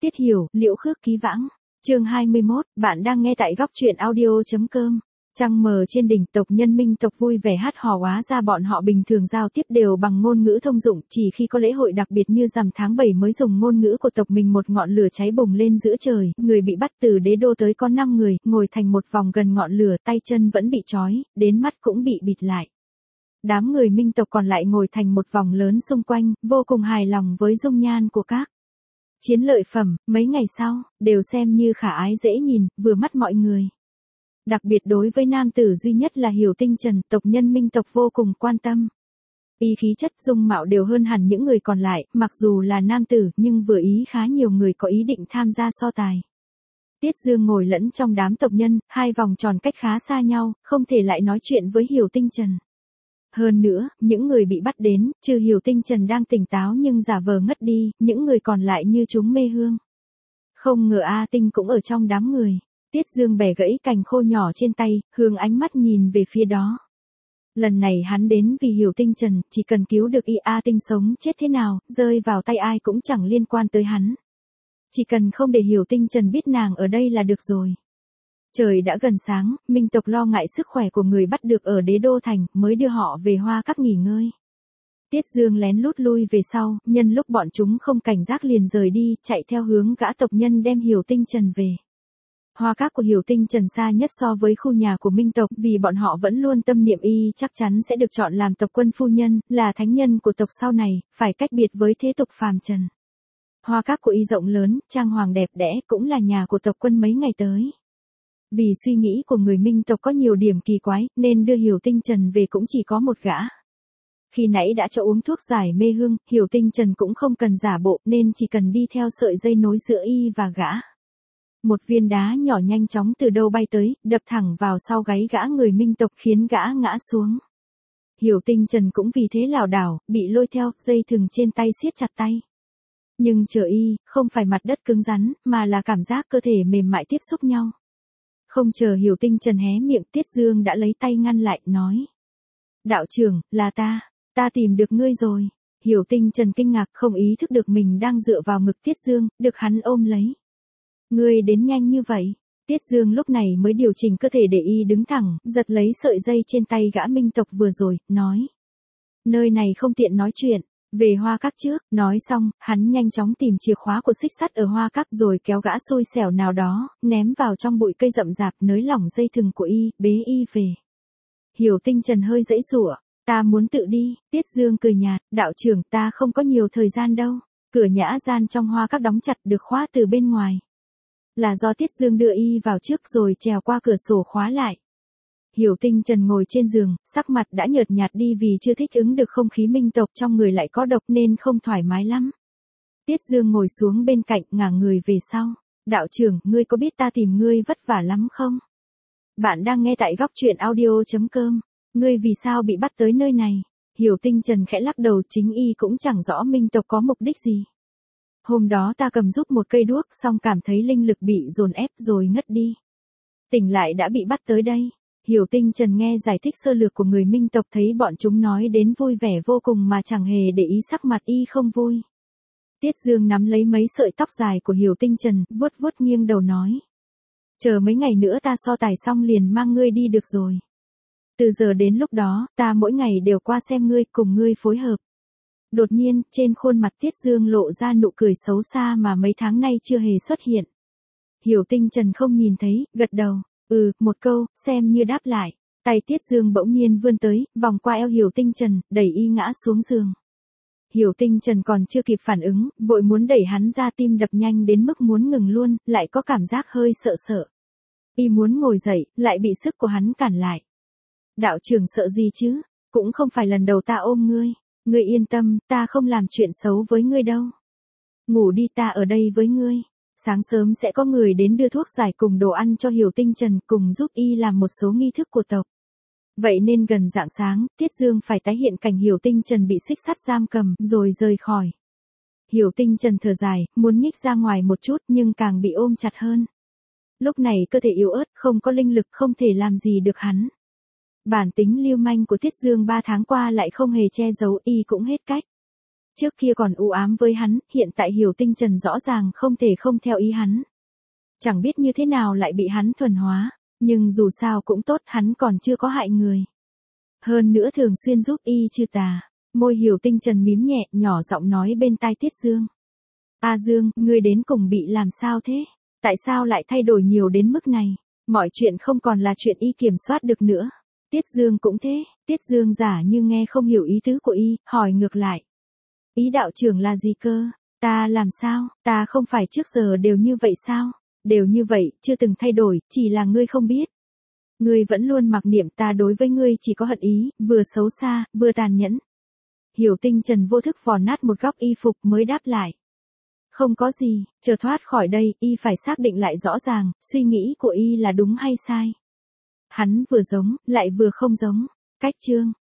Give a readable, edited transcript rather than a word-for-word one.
Tiết Hiểu, Liễu Khước Ký Vãng. Chương 21, bạn đang nghe tại góc truyện audio.com. Trăng mờ trên đỉnh, tộc nhân Minh tộc vui vẻ hát hò, hóa ra bọn họ bình thường giao tiếp đều bằng ngôn ngữ thông dụng, chỉ khi có lễ hội đặc biệt như rằm tháng 7 mới dùng ngôn ngữ của tộc mình. Một ngọn lửa cháy bùng lên giữa trời, người bị bắt từ đế đô tới có 5 người, ngồi thành một vòng gần ngọn lửa, tay chân vẫn bị trói, đến mắt cũng bị bịt lại. Đám người Minh tộc còn lại ngồi thành một vòng lớn xung quanh, vô cùng hài lòng với dung nhan của các chiến lợi phẩm. Mấy ngày sau, đều xem như khả ái dễ nhìn, vừa mắt mọi người. Đặc biệt đối với nam tử duy nhất là Hiểu Tinh Trần, tộc nhân Minh tộc vô cùng quan tâm. Y khí chất dung mạo đều hơn hẳn những người còn lại, mặc dù là nam tử nhưng vừa ý khá nhiều người có ý định tham gia so tài. Tiết Dương ngồi lẫn trong đám tộc nhân, hai vòng tròn cách khá xa nhau, không thể lại nói chuyện với Hiểu Tinh Trần. Hơn nữa, những người bị bắt đến, trừ Hiểu Tinh Trần đang tỉnh táo nhưng giả vờ ngất đi, những người còn lại như chúng mê hương. Không ngờ A Tinh cũng ở trong đám người. Tiết Dương bẻ gãy cành khô nhỏ trên tay, hướng ánh mắt nhìn về phía đó. Lần này hắn đến vì Hiểu Tinh Trần, chỉ cần cứu được A Tinh sống chết thế nào, rơi vào tay ai cũng chẳng liên quan tới hắn. Chỉ cần không để Hiểu Tinh Trần biết nàng ở đây là được rồi. Trời đã gần sáng, Minh tộc lo ngại sức khỏe của người bắt được ở Đế Đô Thành, mới đưa họ về Hoa Các nghỉ ngơi. Tiết Dương lén lút lui về sau, nhân lúc bọn chúng không cảnh giác liền rời đi, chạy theo hướng gã tộc nhân đem Hiểu Tinh Trần về. Hoa Các của Hiểu Tinh Trần xa nhất so với khu nhà của Minh tộc, vì bọn họ vẫn luôn tâm niệm y chắc chắn sẽ được chọn làm tộc quân phu nhân, là thánh nhân của tộc sau này, phải cách biệt với thế tục phàm trần. Hoa Các của y rộng lớn, trang hoàng đẹp đẽ, cũng là nhà của tộc quân mấy ngày tới. Vì suy nghĩ của người Minh tộc có nhiều điểm kỳ quái, nên đưa Hiểu Tinh Trần về cũng chỉ có một gã. Khi nãy đã cho uống thuốc giải mê hương, Hiểu Tinh Trần cũng không cần giả bộ, nên chỉ cần đi theo sợi dây nối giữa y và gã. Một viên đá nhỏ nhanh chóng từ đâu bay tới, đập thẳng vào sau gáy gã người Minh tộc, khiến gã ngã xuống. Hiểu Tinh Trần cũng vì thế lảo đảo, bị lôi theo, dây thừng trên tay siết chặt tay. Nhưng chờ y, không phải mặt đất cứng rắn, mà là cảm giác cơ thể mềm mại tiếp xúc nhau. Không chờ Hiểu Tinh Trần hé miệng, Tiết Dương đã lấy tay ngăn lại, nói. Đạo trưởng, là ta tìm được ngươi rồi. Hiểu Tinh Trần kinh ngạc, không ý thức được mình đang dựa vào ngực Tiết Dương, được hắn ôm lấy. Ngươi đến nhanh như vậy. Tiết Dương lúc này mới điều chỉnh cơ thể để y đứng thẳng, giật lấy sợi dây trên tay gã Minh tộc vừa rồi, nói. Nơi này không tiện nói chuyện, về Hoa Các trước. Nói xong, hắn nhanh chóng tìm chìa khóa của xích sắt ở Hoa Các rồi kéo gã xui xẻo nào đó, ném vào trong bụi cây rậm rạp, nới lỏng dây thừng của y, bế y về. Hiểu Tinh Trần hơi giãy giụa, ta muốn tự đi. Tiết Dương cười nhạt, đạo trưởng, ta không có nhiều thời gian đâu. Cửa nhã gian trong Hoa Các đóng chặt, được khóa từ bên ngoài. Là do Tiết Dương đưa y vào trước rồi trèo qua cửa sổ khóa lại. Hiểu Tinh Trần ngồi trên giường, sắc mặt đã nhợt nhạt đi vì chưa thích ứng được không khí Minh tộc, trong người lại có độc nên không thoải mái lắm. Tiết Dương ngồi xuống bên cạnh, ngả người về sau. Đạo trưởng, ngươi có biết ta tìm ngươi vất vả lắm không? Bạn đang nghe tại góc truyện audio.com. Ngươi vì sao bị bắt tới nơi này? Hiểu Tinh Trần khẽ lắc đầu, chính y cũng chẳng rõ Minh tộc có mục đích gì. Hôm đó ta cầm giúp một cây đuốc, xong cảm thấy linh lực bị dồn ép rồi ngất đi. Tỉnh lại đã bị bắt tới đây. Hiểu Tinh Trần nghe giải thích sơ lược của người Minh tộc, thấy bọn chúng nói đến vui vẻ vô cùng mà chẳng hề để ý sắc mặt y không vui. Tiết Dương nắm lấy mấy sợi tóc dài của Hiểu Tinh Trần, vuốt vuốt nghiêng đầu nói. Chờ mấy ngày nữa ta so tài xong liền mang ngươi đi được rồi. Từ giờ đến lúc đó, ta mỗi ngày đều qua xem ngươi, cùng ngươi phối hợp. Đột nhiên, trên khuôn mặt Tiết Dương lộ ra nụ cười xấu xa mà mấy tháng nay chưa hề xuất hiện. Hiểu Tinh Trần không nhìn thấy, gật đầu. Một câu, xem như đáp lại. Tay Tiết Dương bỗng nhiên vươn tới, vòng qua eo Hiểu Tinh Trần, đẩy y ngã xuống giường. Hiểu Tinh Trần còn chưa kịp phản ứng, vội muốn đẩy hắn ra, tim đập nhanh đến mức muốn ngừng luôn, lại có cảm giác hơi sợ sợ. Y muốn ngồi dậy, lại bị sức của hắn cản lại. Đạo trưởng sợ gì chứ? Cũng không phải lần đầu ta ôm ngươi. Ngươi yên tâm, ta không làm chuyện xấu với ngươi đâu. Ngủ đi, ta ở đây với ngươi. Sáng sớm sẽ có người đến đưa thuốc giải cùng đồ ăn cho Hiểu Tinh Trần, cùng giúp y làm một số nghi thức của tộc. Vậy nên gần rạng sáng, Tiết Dương phải tái hiện cảnh Hiểu Tinh Trần bị xích sắt giam cầm, rồi rời khỏi. Hiểu Tinh Trần thở dài, muốn nhích ra ngoài một chút nhưng càng bị ôm chặt hơn. Lúc này cơ thể yếu ớt, không có linh lực, không thể làm gì được hắn. Bản tính lưu manh của Tiết Dương 3 tháng qua lại không hề che giấu, y cũng hết cách. Trước kia còn u ám với hắn, hiện tại Hiểu Tinh Trần rõ ràng không thể không theo ý hắn. Chẳng biết như thế nào lại bị hắn thuần hóa, nhưng dù sao cũng tốt, hắn còn chưa có hại người. Hơn nữa thường xuyên giúp y trừ tà. Môi Hiểu Tinh Trần mím nhẹ, nhỏ giọng nói bên tai Tiết Dương. A Dương, ngươi đến cùng bị làm sao thế? Tại sao lại thay đổi nhiều đến mức này? Mọi chuyện không còn là chuyện y kiểm soát được nữa. Tiết Dương cũng thế, Tiết Dương giả như nghe không hiểu ý tứ của y, hỏi ngược lại. Ý đạo trưởng là gì cơ? Ta làm sao? Ta không phải trước giờ đều như vậy sao? Đều như vậy, chưa từng thay đổi, chỉ là ngươi không biết. Ngươi vẫn luôn mặc niệm ta đối với ngươi chỉ có hận ý, vừa xấu xa, vừa tàn nhẫn. Hiểu Tinh Trần vô thức vò nát một góc y phục mới đáp lại. Không có gì, chờ thoát khỏi đây, y phải xác định lại rõ ràng, suy nghĩ của y là đúng hay sai. Hắn vừa giống, lại vừa không giống. Cách chương.